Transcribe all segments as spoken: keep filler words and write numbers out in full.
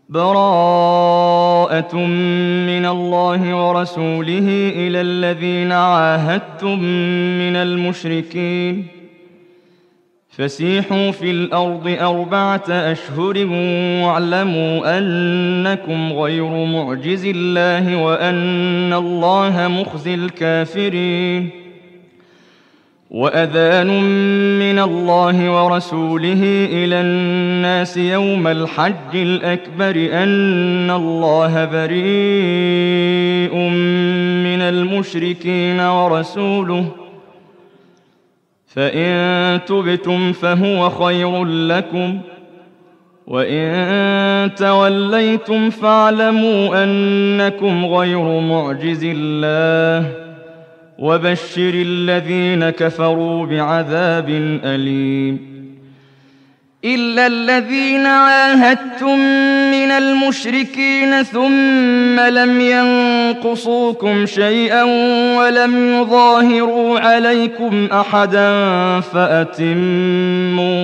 براءة من الله ورسوله إلى الذين عاهدتم من المشركين فسيحوا في الأرض أربعة أشهر واعلموا أنكم غير معجز الله وأن الله مخزي الكافرين. وأذان من الله ورسوله إلى الناس يوم الحج الأكبر أن الله بريء من المشركين ورسوله فإن تبتم فهو خير لكم وإن توليتم فاعلموا أنكم غير معجز الله وبشر الذين كفروا بعذاب أليم. إلا الذين عاهدتم من المشركين ثم لم ينقصوكم شيئا ولم يظاهروا عليكم أحدا فأتموا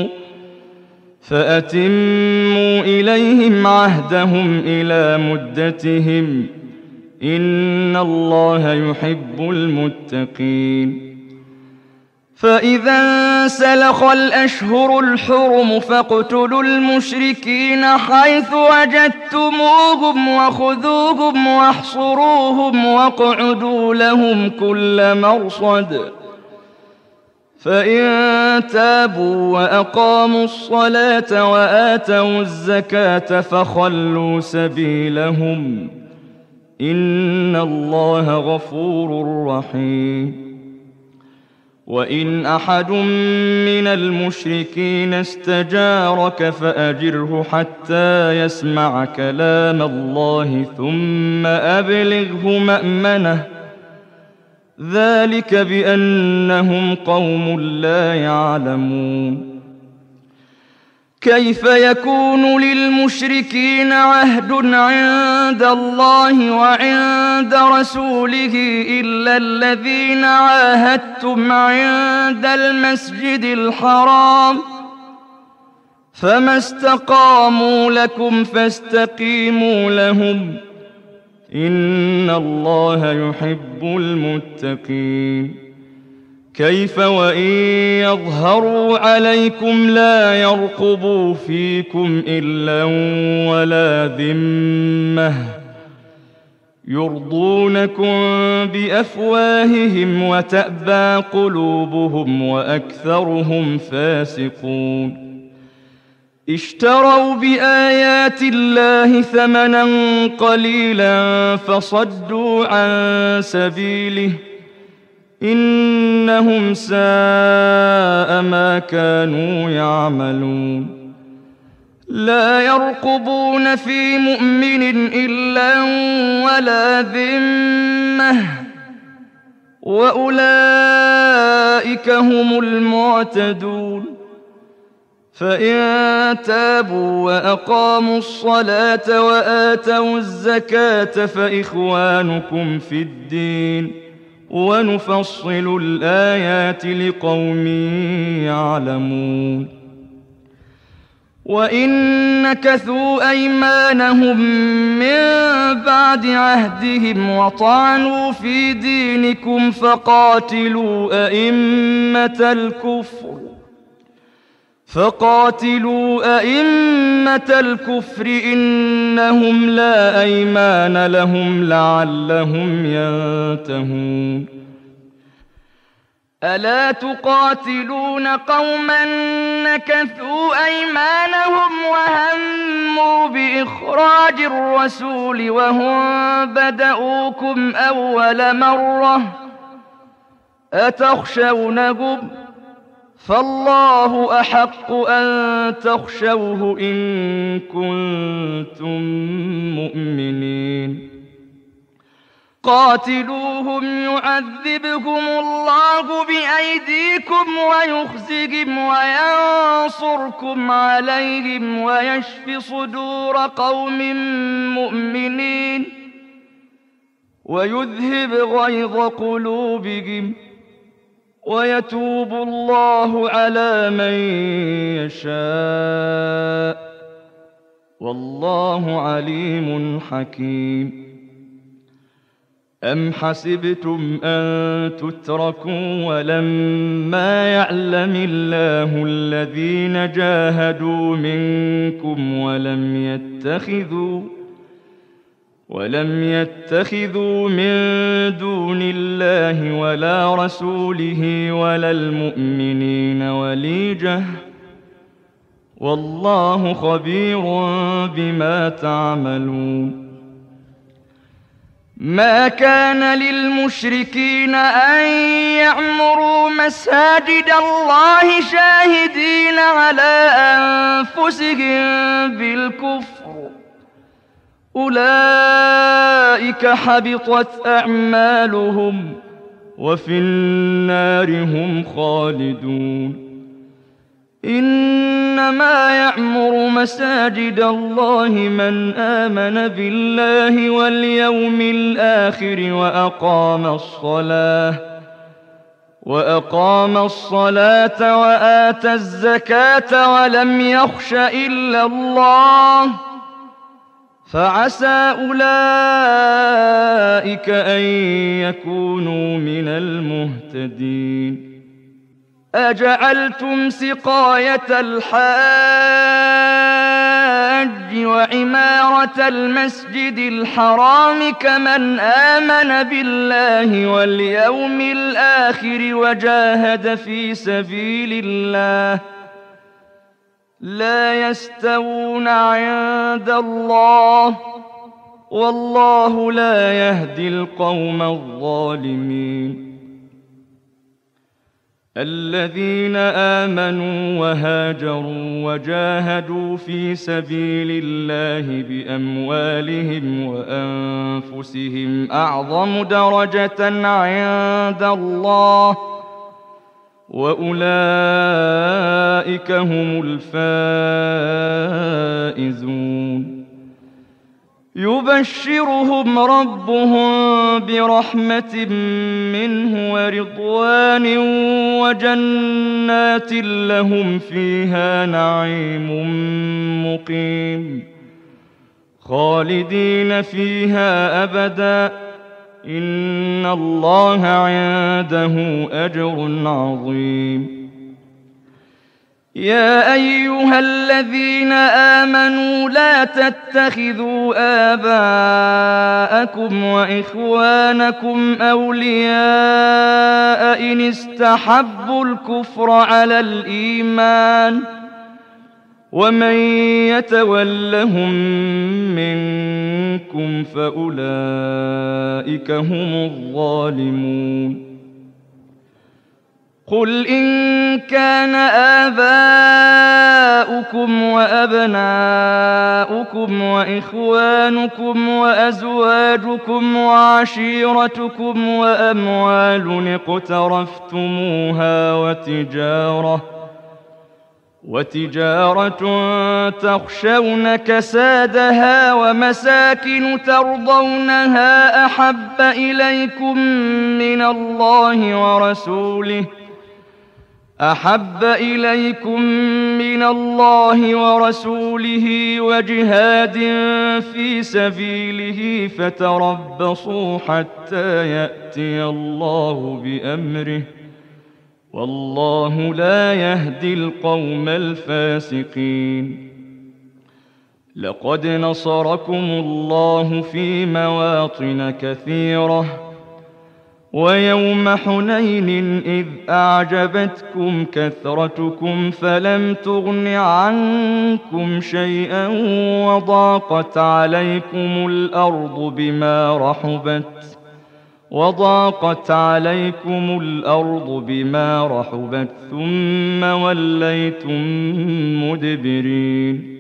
فأتموا إليهم عهدهم إلى مدتهم إن الله يحب المتقين. فإذا انسلخ الأشهر الحرم فاقتلوا المشركين حيث وجدتموهم وخذوهم واحصروهم واقعدوا لهم كل مرصد فإن تابوا وأقاموا الصلاة وآتوا الزكاة فخلوا سبيلهم إن الله غفور رحيم. وإن أحد من المشركين استجارك فأجره حتى يسمع كلام الله ثم أبلغه مأمنه ذلك بأنهم قوم لا يعلمون. كيف يكون للمشركين عهد عند الله وعند رسوله إلا الذين عاهدتم عند المسجد الحرام فما استقاموا لكم فاستقيموا لهم إن الله يحب المتقين. كيف وإن يظهروا عليكم لا يرقبوا فيكم إلا ولا ذمة يرضونكم بأفواههم وتأبى قلوبهم وأكثرهم فاسقون. اشتروا بآيات الله ثمنا قليلا فصدوا عن سبيله إنهم ساء ما كانوا يعملون. لا يرقبون في مؤمن إلا ولا ذمة وأولئك هم المعتدون. فإن تابوا وأقاموا الصلاة وآتوا الزكاة فإخوانكم في الدين ونفصل الآيات لقوم يعلمون. وإن نكثوا أيمانهم من بعد عهدهم وطعنوا في دينكم فقاتلوا أئمة الكفر فقاتلوا أئمة الكفر إنهم لا أيمان لهم لعلهم ينتهون. ألا تقاتلون قوما نكثوا أيمانهم وهموا بإخراج الرسول وهم بدؤوكم أول مرة أتخشونهم فالله أحق أن تخشوه إن كنتم مؤمنين. قاتلوهم يعذبهم الله بأيديكم ويخزهم وينصركم عليهم ويشف صدور قوم مؤمنين ويذهب غيظ قلوبهم ويتوب الله على من يشاء والله عليم حكيم. أم حسبتم أن تتركوا ولما يعلم الله الذين جاهدوا منكم ولم يتخذوا ولم يتخذوا من دون الله ولا رسوله ولا المؤمنين وليجة والله خبير بما تعملون. ما كان للمشركين أن يعمروا مساجد الله شاهدين على أنفسهم بالكفر أولئك حبطت أعمالهم وفي النار هم خالدون. إنما يعمر مساجد الله من آمن بالله واليوم الآخر وأقام الصلاة وأقام الصلاة وآتى الزكاة ولم يخش إلا الله فعسى أولئك أن يكونوا من المهتدين. أجعلتم سقاية الحاج وعمارة المسجد الحرام كمن آمن بالله واليوم الآخر وجاهد في سبيل الله لا يستوون عند الله والله لا يهدي القوم الظالمين. الذين آمنوا وهاجروا وجاهدوا في سبيل الله بأموالهم وأنفسهم أعظم درجة عند الله وأولئك هم الفائزون. يبشرهم ربهم برحمة منه ورضوان وجنات لهم فيها نعيم مقيم خالدين فيها أبدا إن الله عنده أجر عظيم. يا أيها الذين آمنوا لا تتخذوا آباءكم وإخوانكم أولياء إن استحبوا الكفر على الإيمان ومن يتولهم منكم فأولئك هم الظالمون. قل إن كان آباؤكم وأبناؤكم وإخوانكم وأزواجكم وعشيرتكم وأموال اقترفتموها وتجارة وتجارة تخشون كسادها ومساكن ترضونها أحب إليكم من الله ورسوله أحب إليكم من الله ورسوله وجهاد في سبيله فتربصوا حتى يأتي الله بأمره والله لا يهدي القوم الفاسقين. لقد نصركم الله في مواطن كثيرة ويوم حنين إذ أعجبتكم كثرتكم فلم تغن عنكم شيئا وضاقت عليكم الأرض بما رحبت وضاقت عليكم الأرض بما رحبت ثم وليتم مدبرين.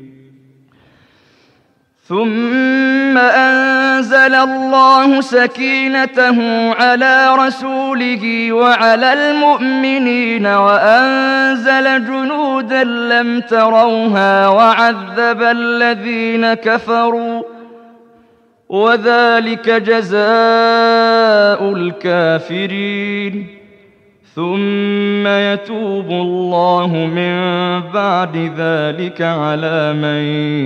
ثم أنزل الله سكينته على رسوله وعلى المؤمنين وأنزل جنودا لم تروها وعذب الذين كفروا وذلك جزاء الكافرين. ثم يتوب الله من بعد ذلك على من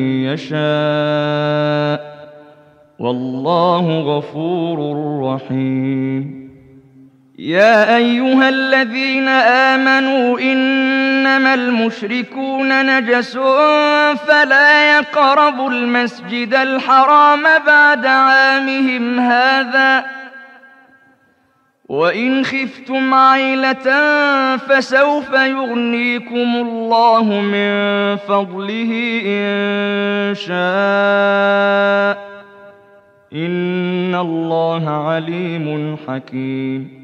يشاء والله غفور رحيم. يا أيها الذين آمنوا إنما المشركون نجس فلا يقربوا المسجد الحرام بعد عامهم هذا وإن خفتم عيلة فسوف يغنيكم الله من فضله إن شاء إن الله عليم حكيم.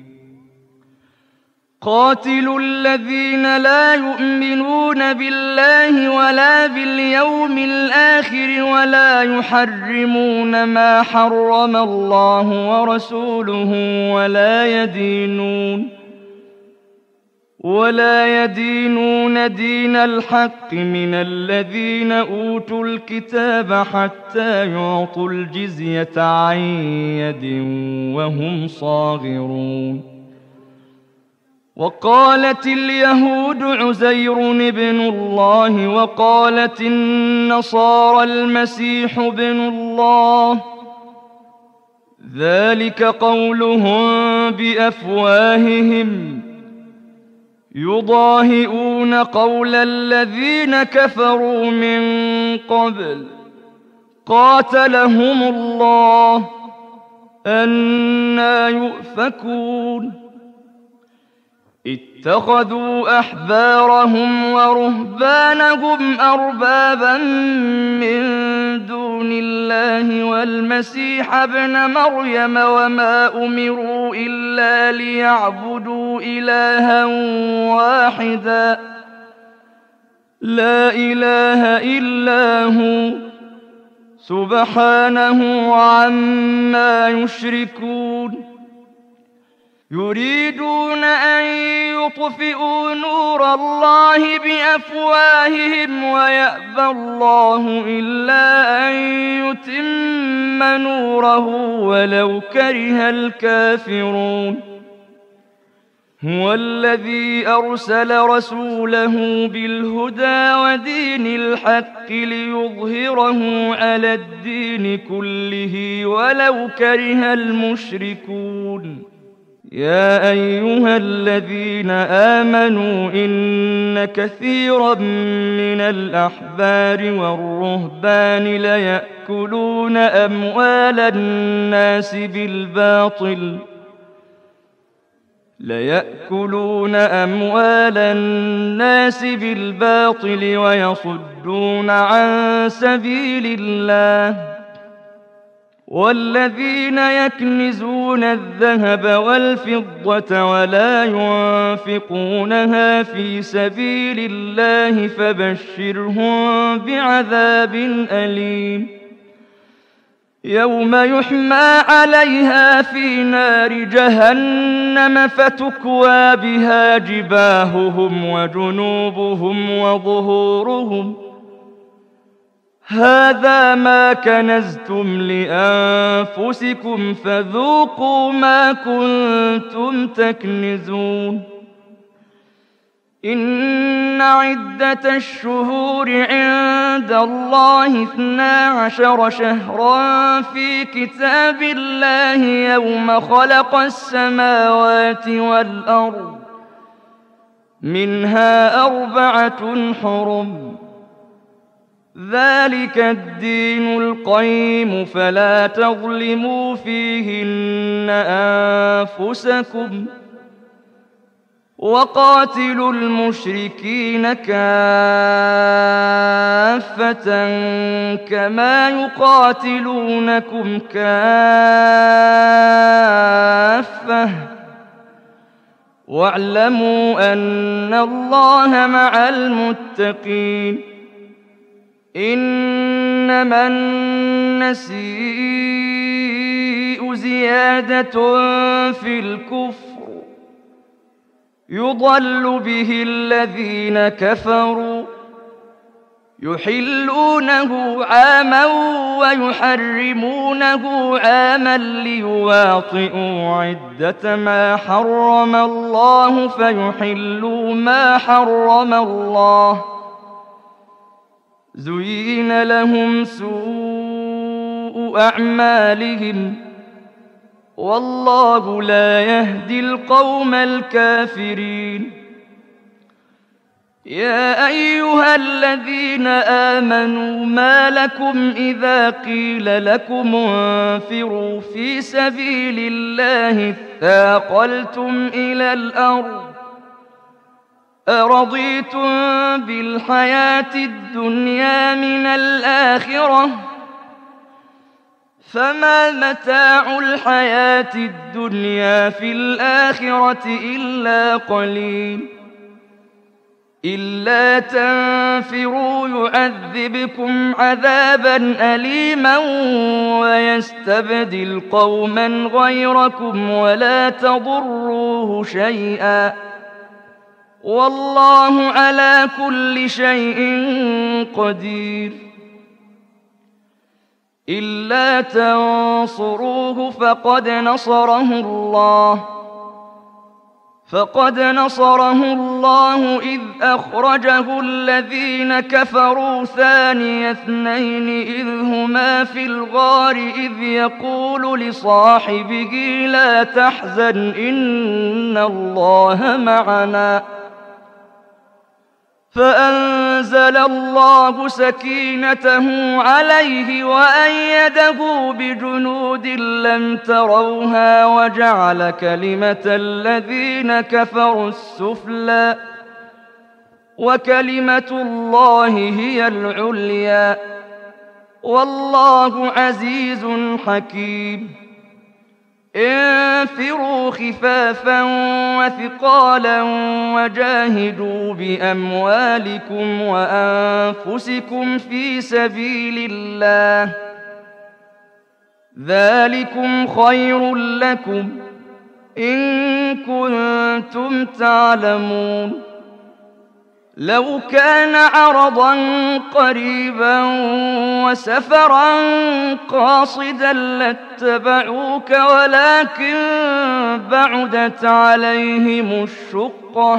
قاتلوا الذين لا يؤمنون بالله ولا باليوم الآخر ولا يحرمون ما حرم الله ورسوله ولا يدينون ولا يدينون دين الحق من الذين أوتوا الكتاب حتى يعطوا الجزية عن يد وهم صاغرون. وقالت اليهود عزير ابن الله وقالت النصارى المسيح ابن الله ذلك قولهم بأفواههم يضاهئون قول الذين كفروا من قبل قاتلهم الله أنى يؤفكون. اتخذوا أحبارهم ورهبانهم أربابا من دون الله والمسيح ابن مريم وما أمروا إلا ليعبدوا إلها واحدا لا إله إلا هو سبحانه عما يشركون. يريدون أن يطفئوا نور الله بأفواههم ويأبى الله إلا أن يتم نوره ولو كره الكافرون. هو الذي أرسل رسوله بالهدى ودين الحق ليظهره على الدين كله ولو كره المشركون. يا أيها الذين آمنوا إن كثيرا من الأحبار والرهبان ليأكلون أموال الناس بالباطل ليأكلون أموال الناس بالباطل ويصدون عن سبيل الله. والذين يكنزون الذهب والفضة ولا ينفقونها في سبيل الله فبشرهم بعذاب أليم. يوم يحمى عليها في نار جهنم فتكوى بها جباههم وجنوبهم وظهورهم هذا ما كنزتم لأنفسكم فذوقوا ما كنتم تكنزون. إن عدة الشهور عند الله اثنا عشر شهرا في كتاب الله يوم خلق السماوات والأرض منها أربعة حرم ذلك الدين القيم فلا تظلموا فيهن أنفسكم وقاتلوا المشركين كافة كما يقاتلونكم كافة واعلموا أن الله مع المتقين. إنما النسيء زيادة في الكفر يضل به الذين كفروا يحلونه عاما ويحرمونه عاما ليواطئوا عدة ما حرم الله فيحلوا ما حرم الله. زين لهم سوء أعمالهم والله لا يهدي القوم الكافرين. يا أيها الذين آمنوا ما لكم إذا قيل لكم انفروا في سبيل الله اثاقلتم إلى الأرض أرضيتم بالحياة الدنيا من الآخرة فما متاع الحياة الدنيا في الآخرة إلا قليل. إلا تنفروا يعذبكم عذابا أليما ويستبدل قوما غيركم ولا تضروه شيئا والله على كل شيء قدير. إلا تنصروه فقد نصره الله فقد نصره الله إذ أخرجه الذين كفروا ثاني اثنين إذ هما في الغار إذ يقول لصاحبه لا تحزن إن الله معنا فأنزل الله سكينته عليه وأيده بجنود لم تروها وجعل كلمة الذين كفروا السفلى وكلمة الله هي العليا والله عزيز حكيم. انفروا خفافا وثقالا وجاهدوا بأموالكم وأنفسكم في سبيل الله ذلكم خير لكم إن كنتم تعلمون. لو كان عرضا قريبا وسفرا قاصدا لاتبعوك ولكن بعدت عليهم الشقة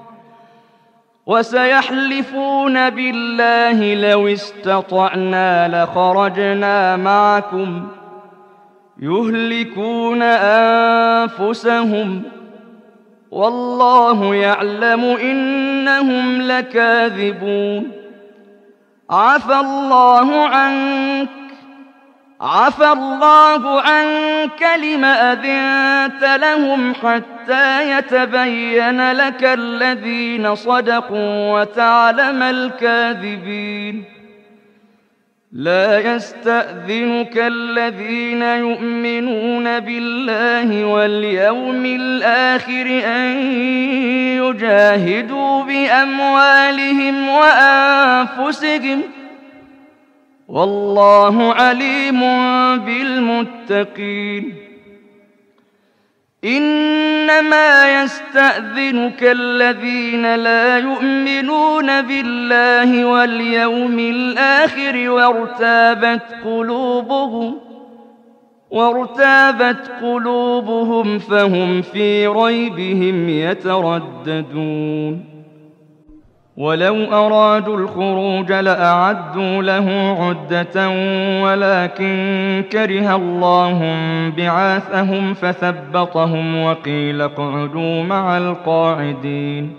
وسيحلفون بالله لو استطعنا لخرجنا معكم يهلكون أنفسهم والله يعلم إنهم لكاذبون. عفى الله عنك عفى الله عنك لم أذنت لهم حتى يتبين لك الذين صدقوا وتعلم الكاذبين. لا يستأذنك الذين يؤمنون بالله واليوم الآخر أن يجاهدوا بأموالهم وأنفسهم والله عليم بالمتقين. إنما يستأذنك الذين لا يؤمنون بالله واليوم الآخر وارتابت قلوبهم وارتابت قلوبهم فهم في ريبهم يترددون. ولو أرادوا الخروج لأعدوا له عدة ولكن كره الله بعاثهم فثبطهم وقيل اقعدوا مع القاعدين.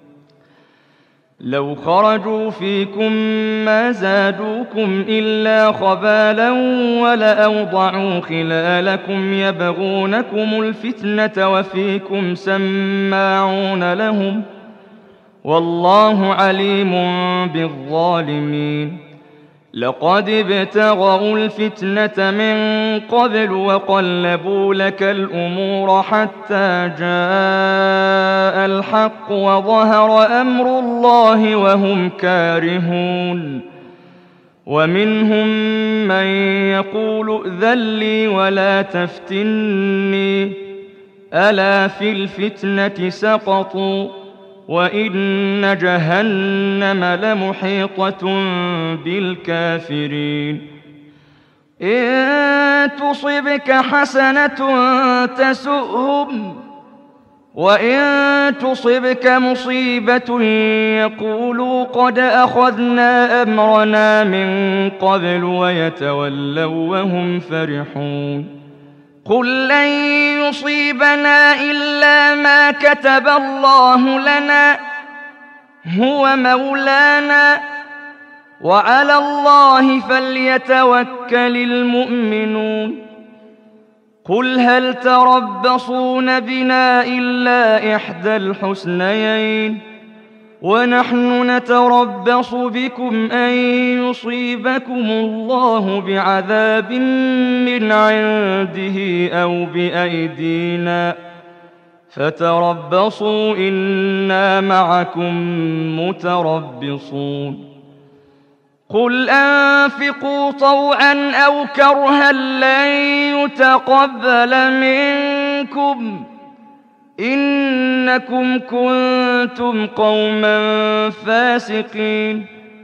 لو خرجوا فيكم ما زادوكم إلا خبالا ولأوضعوا خلالكم يبغونكم الفتنة وفيكم سماعون لهم والله عليم بالظالمين. لقد ابتغوا الفتنة من قبل وقلبوا لك الأمور حتى جاء الحق وظهر أمر الله وهم كارهون. ومنهم من يقول ائذن لي ولا تفتني ألا في الفتنة سقطوا وإن جهنم لمحيطة بالكافرين إن تصبك حسنة تسؤهم وإن تصبك مصيبة يقولوا قد أخذنا أمرنا من قبل ويتولوا وهم فرحون قل لن يصيبنا إلا ما كتب الله لنا هو مولانا وعلى الله فليتوكل المؤمنون قل هل تربصون بنا إلا إحدى الحسنيين ونحن نتربص بكم أن يصيبكم الله بعذاب من عنده أو بأيدينا فتربصوا إنا معكم متربصون قل أنفقوا طوعا أو كرها لن يتقبل منكم إنكم كنتم قوما فاسقين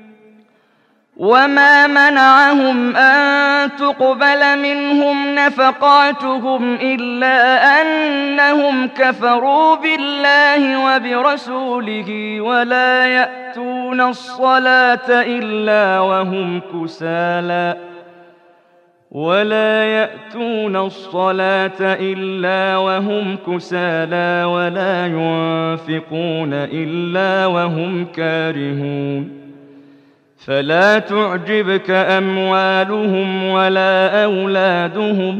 وما منعهم أن تقبل منهم نفقاتهم إلا أنهم كفروا بالله وبرسوله ولا يأتون الصلاة إلا وهم كسالى ولا يأتون الصلاة إلا وهم كسالى ولا ينفقون إلا وهم كارهون فلا تعجبك أموالهم ولا أولادهم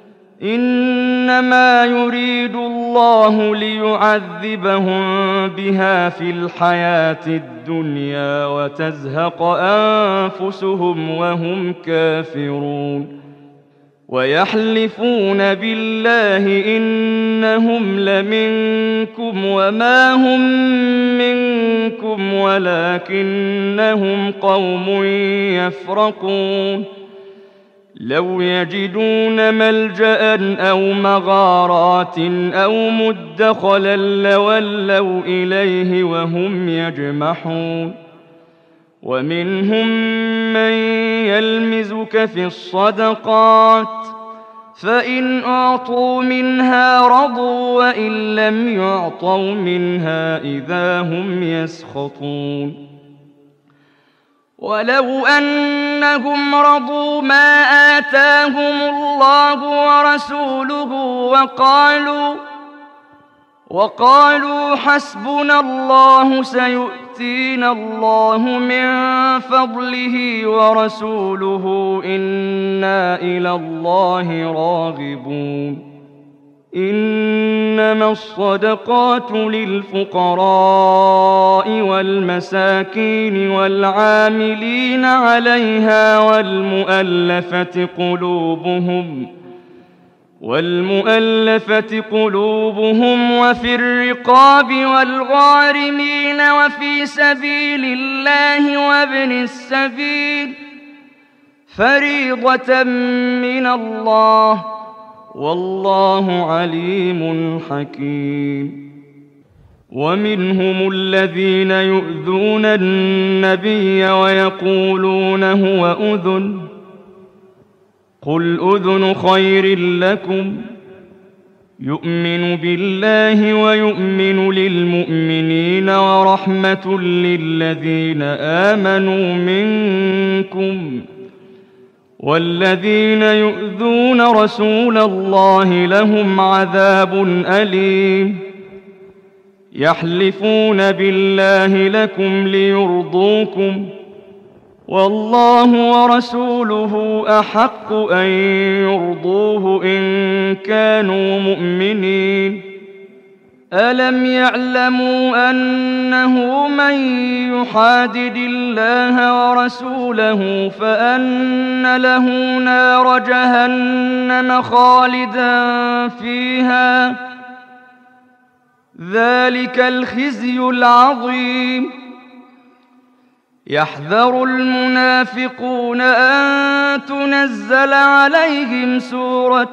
إنما يريد الله ليعذبهم بها في الحياة الدنيا وتزهق أنفسهم وهم كافرون ويحلفون بالله إنهم لمنكم وما هم منكم ولكنهم قوم يفرقون لو يجدون ملجأ أو مغارات أو مدخلا لولوا إليه وهم يجمحون ومنهم من يلمزك في الصدقات فإن أعطوا منها رضوا وإن لم يعطوا منها إذا هم يسخطون ولو أنهم رضوا ما آتاهم الله ورسوله وقالوا وقالوا حسبنا الله سيؤتينا الله من فضله ورسوله إنا إلى الله راغبون إنما الصدقات للفقراء والمساكين والعاملين عليها والمؤلفة قلوبهم والمؤلفة قلوبهم وفي الرقاب والغارمين وفي سبيل الله وابن السبيل فريضة من الله والله عليم حكيم ومنهم الذين يؤذون النبي ويقولون هو أذن قل أذن خير لكم يؤمن بالله ويؤمن للمؤمنين ورحمة للذين آمنوا منكم والذين يؤذون رسول الله لهم عذاب أليم يحلفون بالله لكم ليرضوكم والله ورسوله أحق أن يرضوه إن كانوا مؤمنين ألم يعلموا أنه من يحادد الله ورسوله فأن له نار جهنم خالدا فيها ذلك الخزي العظيم يحذر المنافقون أن تنزل عليهم سورة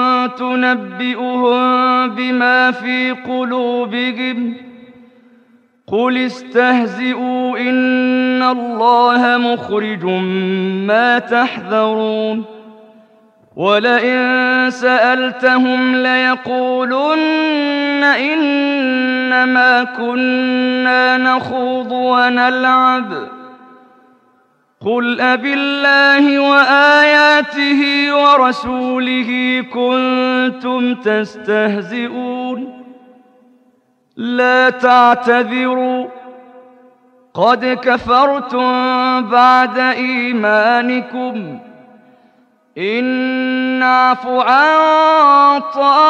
تنبئهم بما في قلوبهم قل استهزئوا إن الله مخرج ما تحذرون ولئن سألتهم ليقولن إنما كنا نخوض ونلعب قل أبالله وآياته ورسوله كنتم تستهزئون لا تعتذروا قد كفرتم بعد إيمانكم إن نعف عن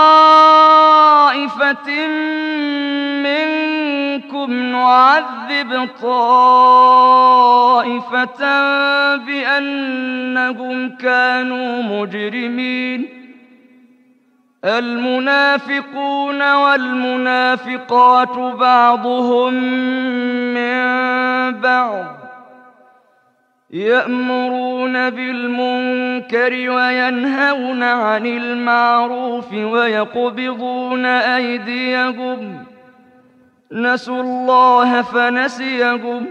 طائفة منكم نعذب طائفة بأنهم كانوا مجرمين المنافقون والمنافقات بعضهم من بعض يأمرون بالمنكر وينهون عن المعروف ويقبضون أيديهم نسوا الله فنسيهم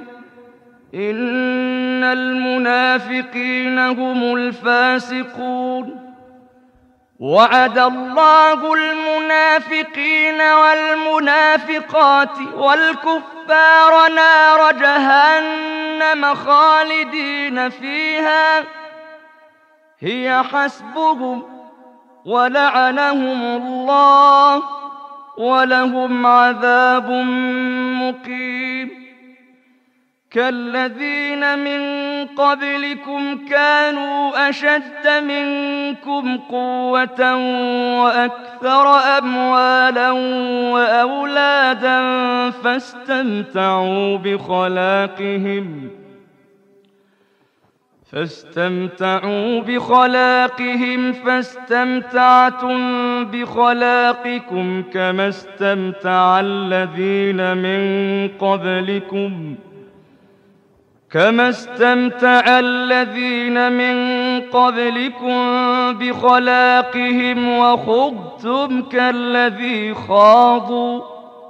إن المنافقين هم الفاسقون وعد الله المنافقين والمنافقات والكفار نار جهنم خالدين فيها هي حسبهم ولعنهم الله ولهم عذاب مقيم كالذين من قبلكم كانوا أشد منكم قوة وأكثر أموالا وأولادا فاستمتعوا بخلاقهم فاستمتعوا بخلاقهم فاستمتعتم بخلاقكم كما استمتع الذين من قبلكم كما استمتع الذين من قبلكم بخلاقهم وخضتم كالذي خاضوا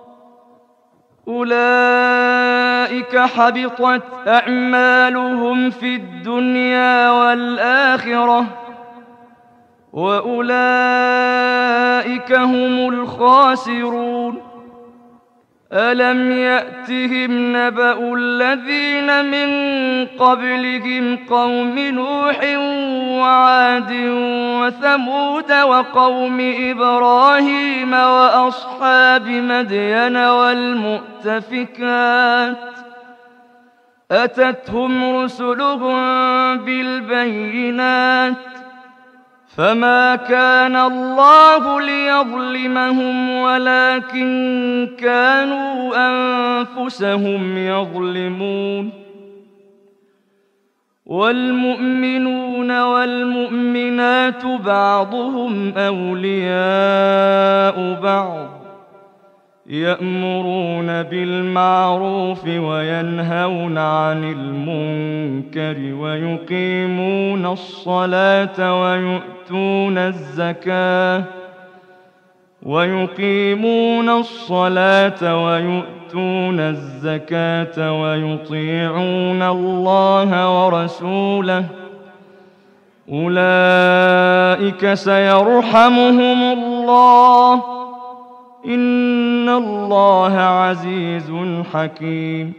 أولئك حبطت أعمالهم في الدنيا والآخرة وأولئك هم الخاسرون ألم يأتهم نبأ الذين من قبلهم قوم نوح وعاد وثمود وقوم إبراهيم وأصحاب مدين والمؤتفكات أتتهم رسلهم بالبينات فما كان الله ليظلمهم ولكن كانوا أنفسهم يظلمون والمؤمنون والمؤمنات بعضهم أولياء بعض يأمرون بالمعروف وينهون عن المنكر ويقيمون الصلاة ويؤتون الزكاة ويقيمون الصلاة ويؤتون الزكاة ويطيعون الله ورسوله أولئك سيرحمهم الله إن الله عزيز حكيم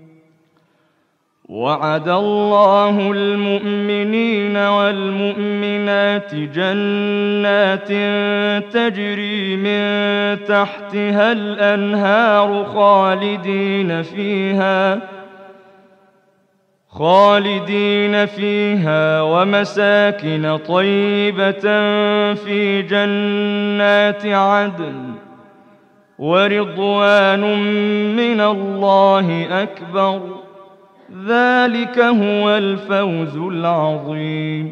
وعد الله المؤمنين والمؤمنات جنات تجري من تحتها الأنهار خالدين فيها خالدين فيها ومساكن طيبة في جنات عدن ورضوان من الله أكبر ذلك هو الفوز العظيم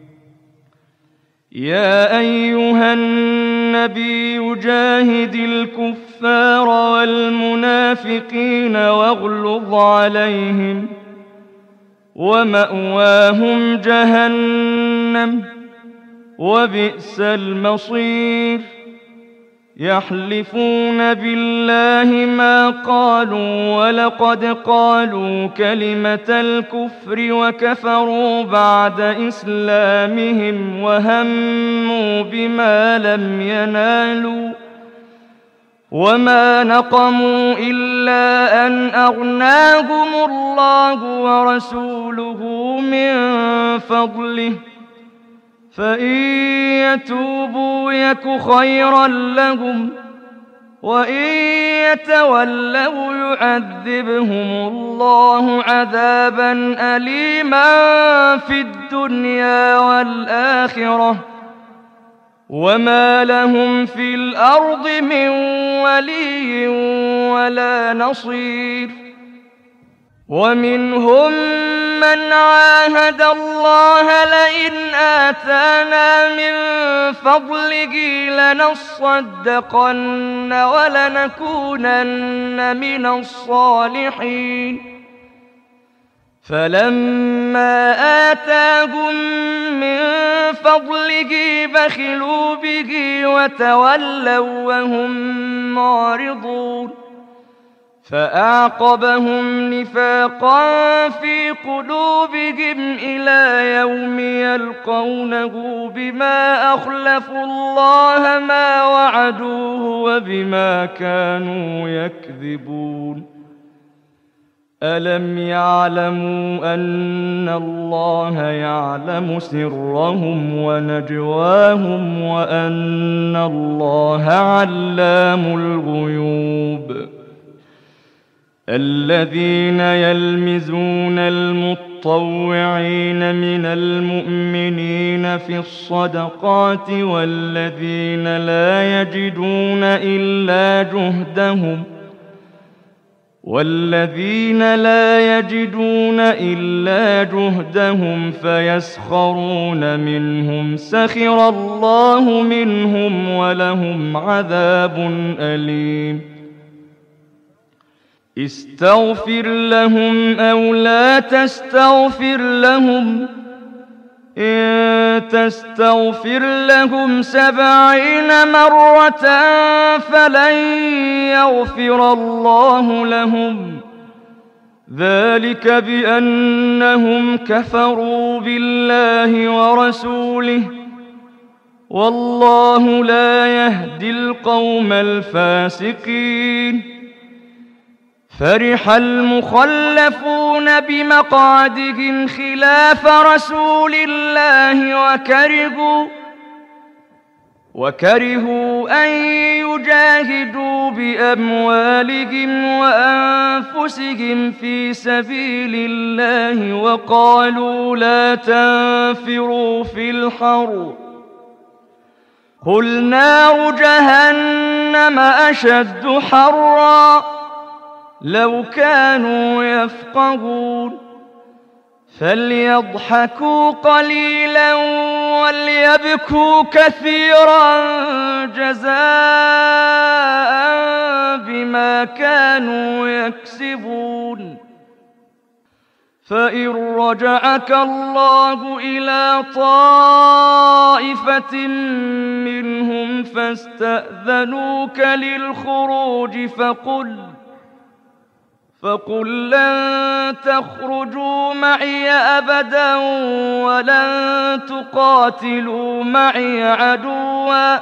يا أيها النبي جاهد الكفار والمنافقين واغلظ عليهم ومأواهم جهنم وبئس المصير يحلفون بالله ما قالوا ولقد قالوا كلمة الكفر وكفروا بعد إسلامهم وهموا بما لم ينالوا وما نقموا إلا أن أغناهم الله ورسوله من فضله فإن يتوبوا يك خيرا لهم وإن يتولوا يعذبهم الله عذابا أليما في الدنيا والآخرة وما لهم في الأرض من ولي ولا نصير. ومنهم من عاهد الله لئن آتانا من فضله لنصدقن ولنكونن من الصالحين فلما آتاهم من فضله بخلوا به وتولوا وهم معرضون فأعقبهم نفاقا في قلوبهم إلى يوم يلقونه بما أخلفوا الله ما وعدوه وبما كانوا يكذبون. ألم يعلموا أن الله يعلم سرهم ونجواهم وأن الله علام الغيوب. الذين يلمزون المطوعين من المؤمنين في الصدقات والذين لا يجدون إلا جهدهم والذين لا يجدون إلا جهدهم فيسخرون منهم سخر الله منهم ولهم عذاب أليم. استغفر لهم أو لا تستغفر لهم إن تستغفر لهم سبعين مرة فلن يغفر الله لهم ذلك بأنهم كفروا بالله ورسوله والله لا يهدي القوم الفاسقين. فرح المخلفون بمقعدهم خلاف رسول الله وكرهوا وكرهوا أن يجاهدوا بأموالهم وأنفسهم في سبيل الله وقالوا لا تنفروا في الحر قل نار جهنم أشد حرا لو كانوا يفقهون فليضحكوا قليلا وليبكوا كثيرا جزاء بما كانوا يكسبون. فإن رجعك الله إلى طائفة منهم فاستأذنوك للخروج فقل فقل لن تخرجوا معي أبدا ولن تقاتلوا معي عدوا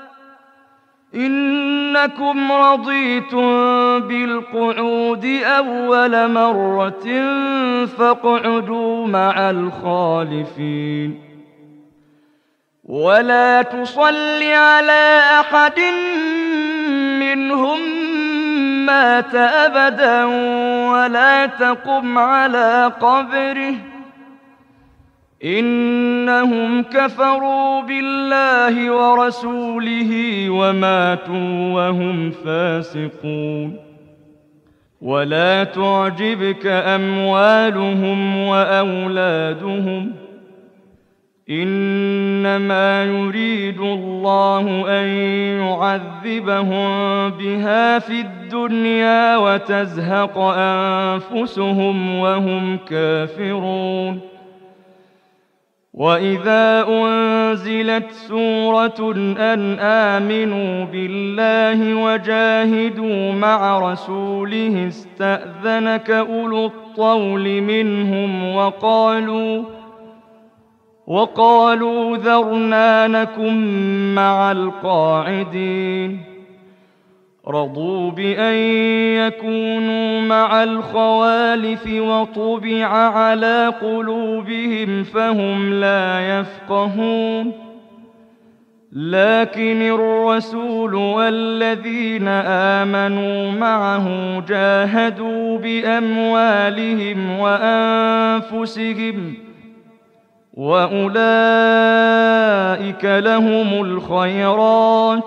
إنكم رضيتم بالقعود أول مرة فاقعدوا مع الخالفين. ولا تصل على أحد منهم مات أبدا ولا تقم على قبره إنهم كفروا بالله ورسوله وماتوا وهم فاسقون. ولا تعجبك أموالهم وأولادهم إنما يريد الله أن يعذبهم بها في الدنيا وتزهق أنفسهم وهم كافرون وإذا أنزلت سورة أن آمنوا بالله وجاهدوا مع رسوله استأذنك أولو الطول منهم وقالوا وقالوا ذرنا نكن مع القاعدين رضوا بأن يكونوا مع الخوالف وطبع على قلوبهم فهم لا يفقهون لكن الرسول والذين آمنوا معه جاهدوا بأموالهم وأنفسهم وأولئك لهم الخيرات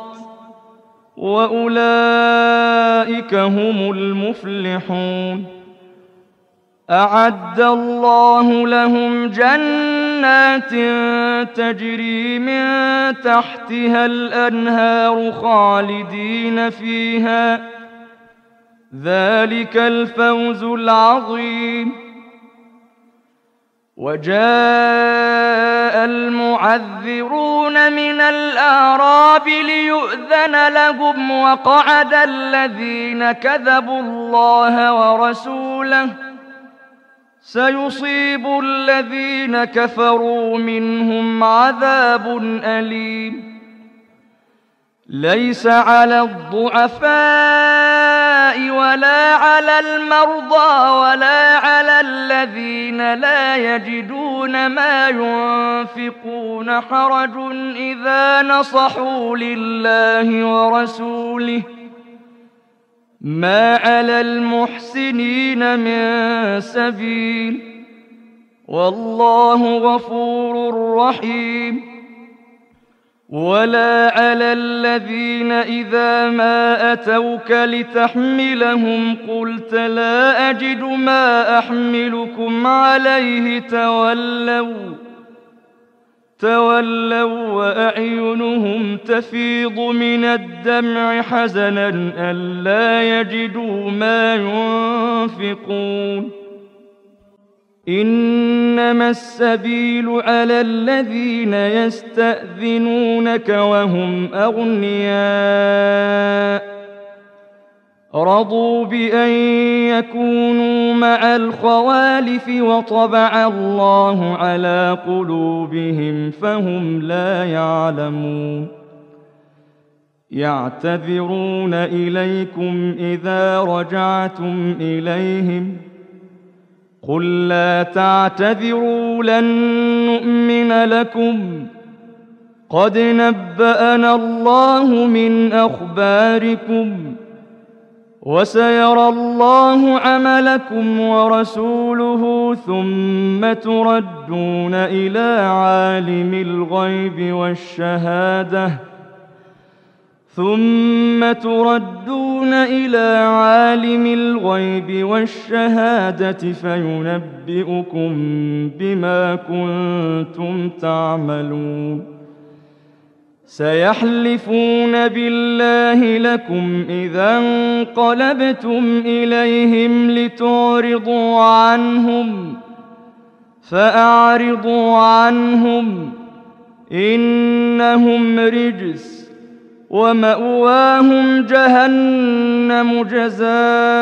وأولئك هم المفلحون أعد الله لهم جنات تجري من تحتها الأنهار خالدين فيها ذلك الفوز العظيم وجاء المعذرون من الأعراب ليؤذن لهم وقعد الذين كذبوا الله ورسوله سيصيب الذين كفروا منهم عذاب أليم ليس على الضعفاء ولا على المرضى ولا على الذين لا يجدون ما ينفقون حرج إذا نصحوا لله ورسوله ما على المحسنين من سبيل والله غفور رحيم ولا على الذين إذا ما أتوك لتحملهم قلت لا أجد ما أحملكم عليه تولوا تولوا وأعينهم تفيض من الدمع حزنا ألا يجدوا ما ينفقون إنما السبيل على الذين يستأذنونك وهم أغنياء رضوا بأن يكونوا مع الخوالف وطبع الله على قلوبهم فهم لا يعلمون يعتذرون إليكم إذا رجعتم إليهم قل لا تعتذروا لن نؤمن لكم قد نبأنا الله من أخباركم وسيرى الله عملكم ورسوله ثم تردون إلى عالم الغيب والشهادة ثم تردون إلى عالم الغيب والشهادة فينبئكم بما كنتم تعملون سيحلفون بالله لكم إذا انقلبتم إليهم لتعرضوا عنهم فأعرضوا عنهم إنهم رجس ومأواهم جهنم جزاء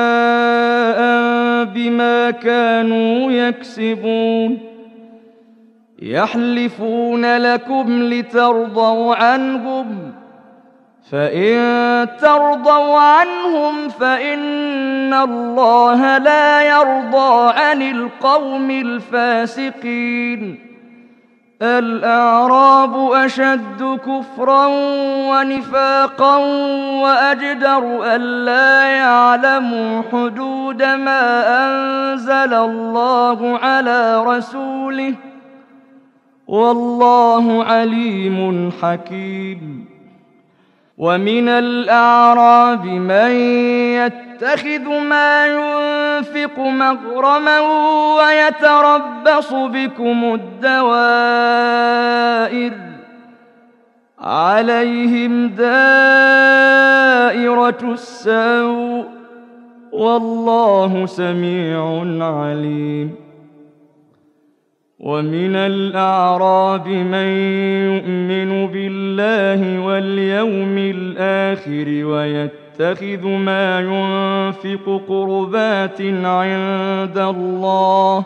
بما كانوا يكسبون يحلفون لكم لترضوا عنهم فإن ترضوا عنهم فإن الله لا يرضى عن القوم الفاسقين الأعراب أشد كفرا ونفاقا وأجدر ألا يعلموا حدود ما أنزل الله على رسوله والله عليم حكيم ومن الأعراب من يتخذ ما ينفق مغرما ويتربص بكم الدوائر عليهم دائرة السوء والله سميع عليم ومن الأعراب من يؤمن بالله واليوم الآخر ويتخذ ما ينفق قربات عند الله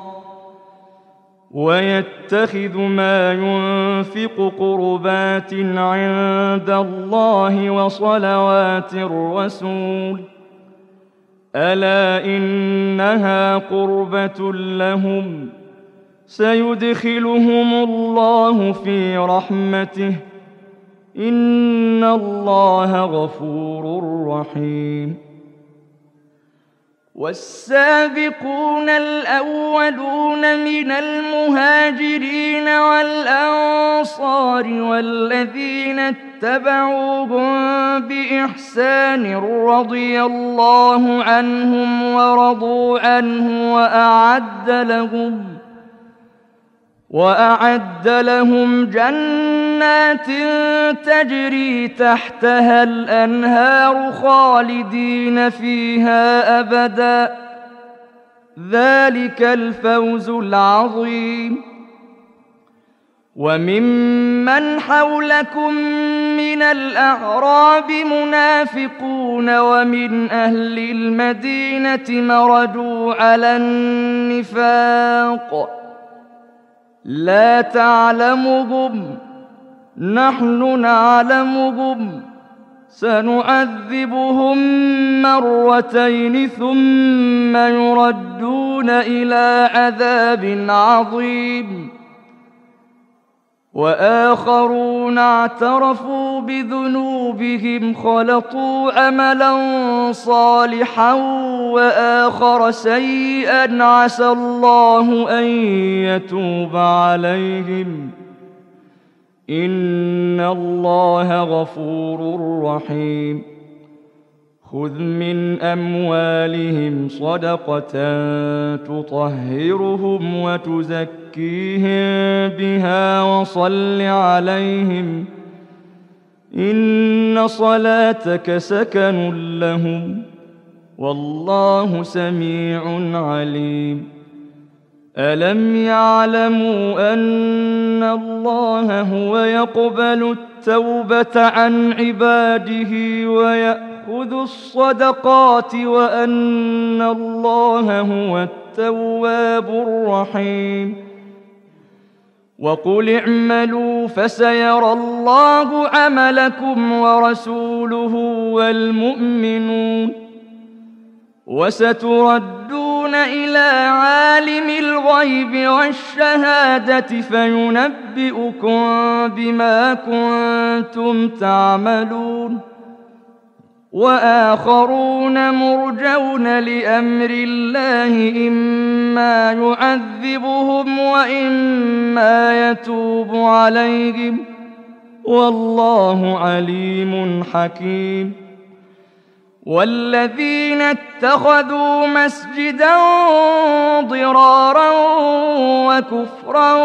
ويتخذ ما ينفق قربات عند الله وصلوات الرسول ألا إنها قربة لهم سيدخلهم الله في رحمته إن الله غفور رحيم والسابقون الأولون من المهاجرين والأنصار والذين اتبعوهم بإحسان رضي الله عنهم ورضوا عنه وأعد لهم وأعد لهم جنات تجري تحتها الأنهار خالدين فيها أبدا ذلك الفوز العظيم وممن حولكم من الأعراب منافقون ومن أهل المدينة مردوا على النفاق لا تعلمهم نحن نعلمهم سنعذبهم مرتين ثم يردون إلى عذاب عظيم وآخرون اعترفوا بذنوبهم خلطوا عملا صالحا وآخر سيئا عسى الله أن يتوب عليهم إن الله غفور رحيم خذ من أموالهم صدقة تطهرهم وتزكيهم بها وصل عليهم إن صلاتك سكن لهم والله سميع عليم ألم يعلموا أن الله هو يقبل التوبة عن عباده ويأخذ الصدقات وأن الله هو التواب الرحيم وقل اعملوا فسيرى الله عملكم ورسوله والمؤمنون وستردون إلى عالم الغيب والشهادة فينبئكم بما كنتم تعملون وآخرون مرجون لأمر الله إما يعذبهم وإما يتوب عليهم والله عليم حكيم والذين اتخذوا مسجدا ضرارا وكفرا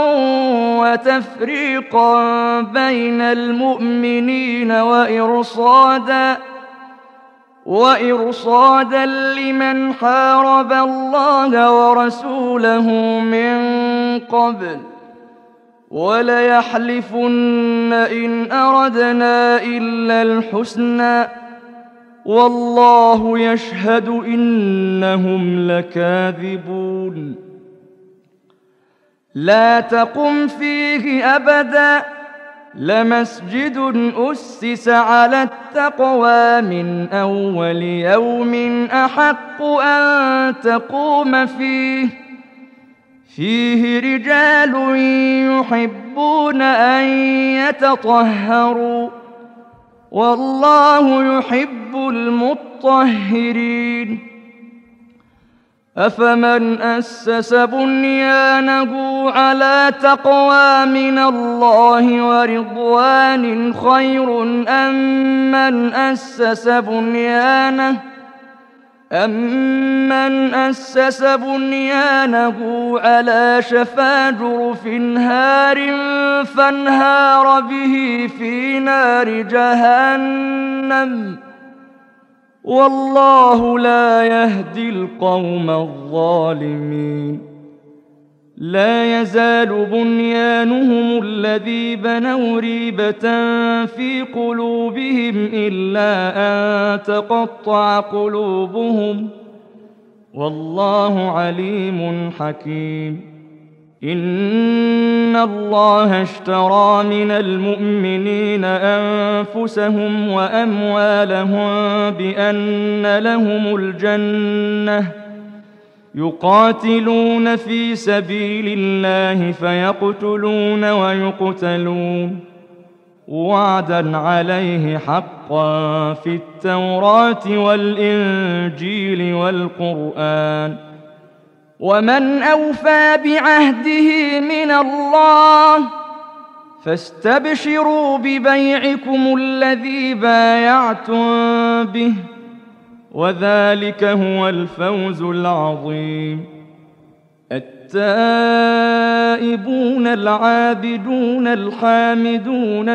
وتفريقا بين المؤمنين وإرصادا وإرصادا لمن حارب الله ورسوله من قبل وليحلفن إن أردنا إلا الحسنى والله يشهد إنهم لكاذبون لا تقم فيه أبدا لمسجد أسس على التقوى من أول يوم أحق أن تقوم فيه فيه رجال يحبون أن يتطهروا والله يحب المطهرين أفمن أسس بنيانه على تقوى من الله ورضوان خير أم من أسس بنيانه أمن أسس بنيانه على شفا جرف هار فانهار به في نار جهنم والله لا يهدي القوم الظالمين لا يزال بنيانهم الذي بنوا ريبة في قلوبهم إلا أن تقطع قلوبهم والله عليم حكيم. إن الله اشترى من المؤمنين أنفسهم وأموالهم بأن لهم الجنة يقاتلون في سبيل الله فيقتلون ويقتلون وعدا عليه حقا في التوراة والإنجيل والقرآن ومن أوفى بعهده من الله فاستبشروا ببيعكم الذي بايعتم به وذلك هو الفوز العظيم. التائبون العابدون الحامدون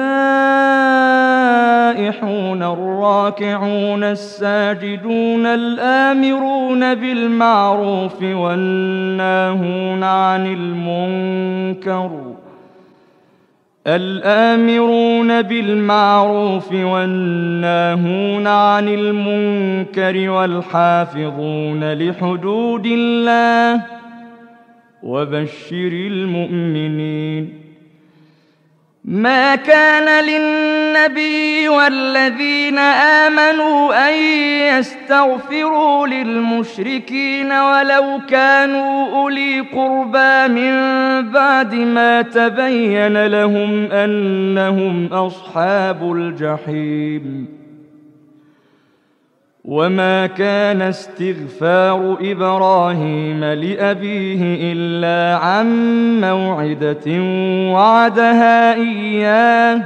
السائحون الراكعون الساجدون الآمرون بالمعروف والناهون عن المنكر الآمرون بالمعروف والناهون عن المنكر والحافظون لحدود الله وبشر المؤمنين. ما كان للنبي والذين آمنوا أن يستغفروا للمشركين ولو كانوا أولي قربى من بعد ما تبين لهم أنهم أصحاب الجحيم. وما كان استغفار إبراهيم لأبيه إلا عن موعدة وعدها إياه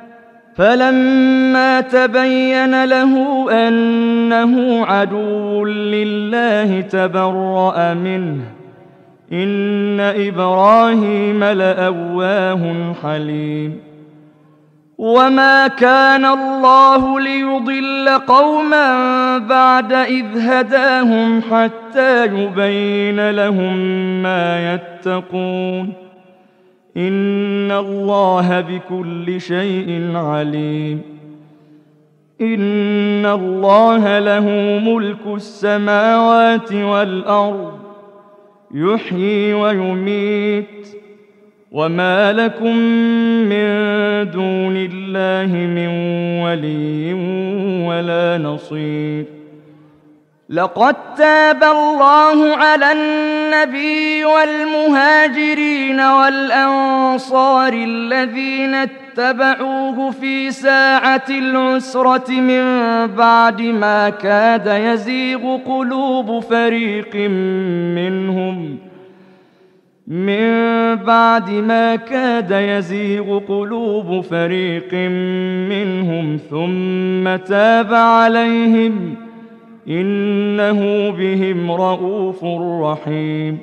فلما تبين له أنه عدو لله تبرأ منه إن إبراهيم لأواه حليم. وما كان الله ليضل قوما بعد إذ هداهم حتى يبين لهم ما يتقون إن الله بكل شيء عليم. إن الله له ملك السماوات والأرض يحيي ويميت وما لكم من دون الله من ولي ولا نصير. لقد تاب الله على النبي والمهاجرين والأنصار الذين اتبعوه في ساعة العسرة من بعد ما كاد يزيغ قلوب فريق منهم من بعد ما كاد يزيغ قلوب فريق منهم ثم تاب عليهم إنه بهم رءوف رحيم.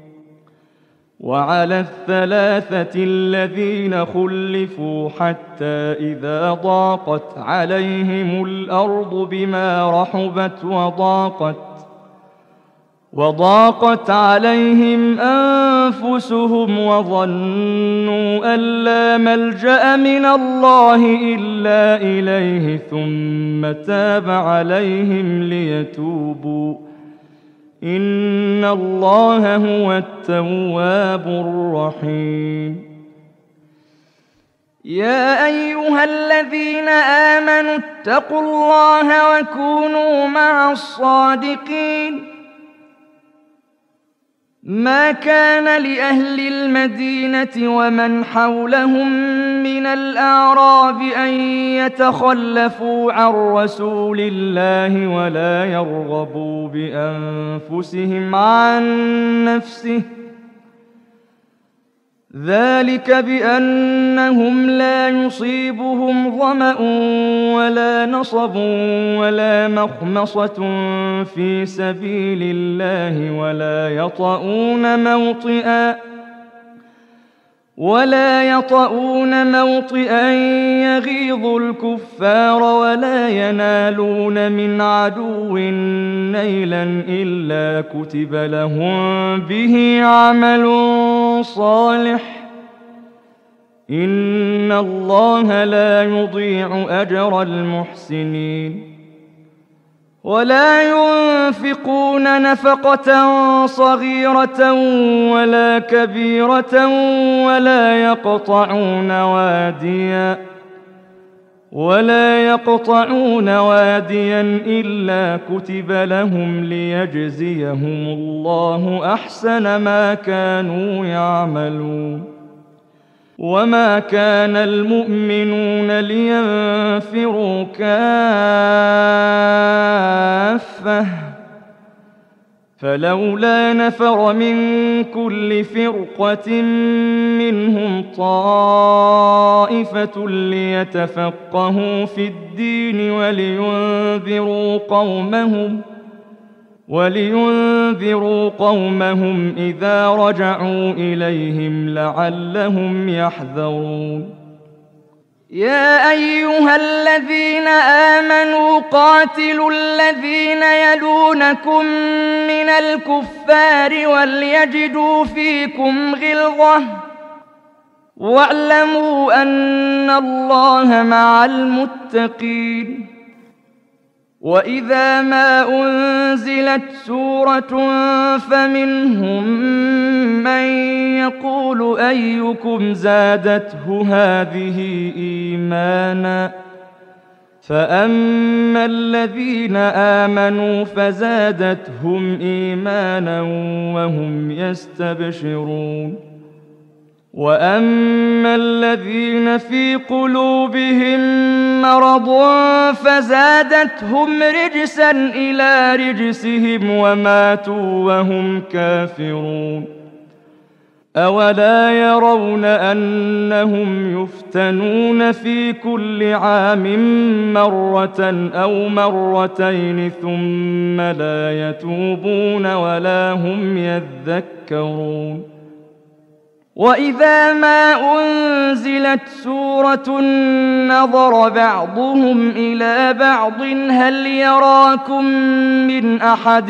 وعلى الثلاثة الذين خلفوا حتى إذا ضاقت عليهم الأرض بما رحبت وضاقت وضاقت عليهم أنفسهم وظنوا أن لا ملجأ من الله إلا إليه ثم تاب عليهم ليتوبوا إن الله هو التواب الرحيم. يا أيها الذين آمنوا اتقوا الله وكونوا مع الصادقين. ما كان لأهل المدينة ومن حولهم من الأعراب أن يتخلفوا عن رسول الله ولا يرغبوا بأنفسهم عن نفسه ذلك بأنهم لا يصيبهم ظمأ ولا نصب ولا مخمصة في سبيل الله ولا يطؤون موطئا ولا يطؤون موطئا يغيظ الكفار ولا ينالون من عدو نيلا إلا كتب لهم به عمل صالح إن الله لا يضيع أجر المحسنين. ولا ينفقون نفقة صغيرة ولا كبيرة ولا يقطعون واديا ولا يقطعون واديا إلا كتب لهم ليجزيهم الله أحسن ما كانوا يعملون. وما كان المؤمنون لينفروا كافة فلولا نفر من كل فرقة منهم طائفة ليتفقهوا في الدين ولينذروا قومهم ولينذروا قومهم إذا رجعوا إليهم لعلهم يحذرون. يا أيها الذين آمنوا قاتلوا الذين يلونكم من الكفار وليجدوا فيكم غلظة واعلموا أن الله مع المتقين. وإذا ما أنزلت سورة فمنهم من يقول أيكم زادته هذه إيمانا فأما الذين آمنوا فزادتهم إيمانا وهم يستبشرون. وأما الذين في قلوبهم مرض فزادتهم رجسا إلى رجسهم وماتوا وهم كافرون. أولا يرون أنهم يفتنون في كل عام مرة أو مرتين ثم لا يتوبون ولا هم يذكرون. وإذا ما أنزلت سورة نظر بعضهم إلى بعض هل يراكم من أحد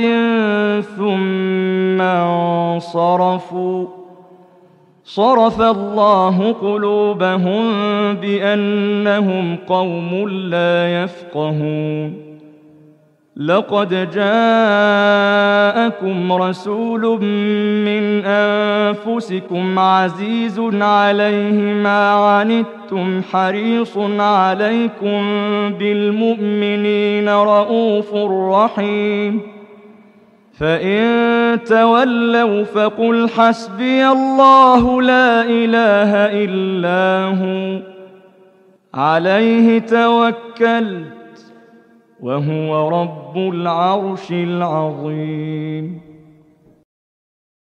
ثم انصرفوا صرف الله قلوبهم بأنهم قوم لا يفقهون. لقد جاءكم رسول من أنفسكم عزيز عليه ما عنتم حريص عليكم بالمؤمنين رءوف رحيم. فإن تولوا فقل حسبي الله لا إله إلا هو عليه توكلت وهو رب العرش العظيم.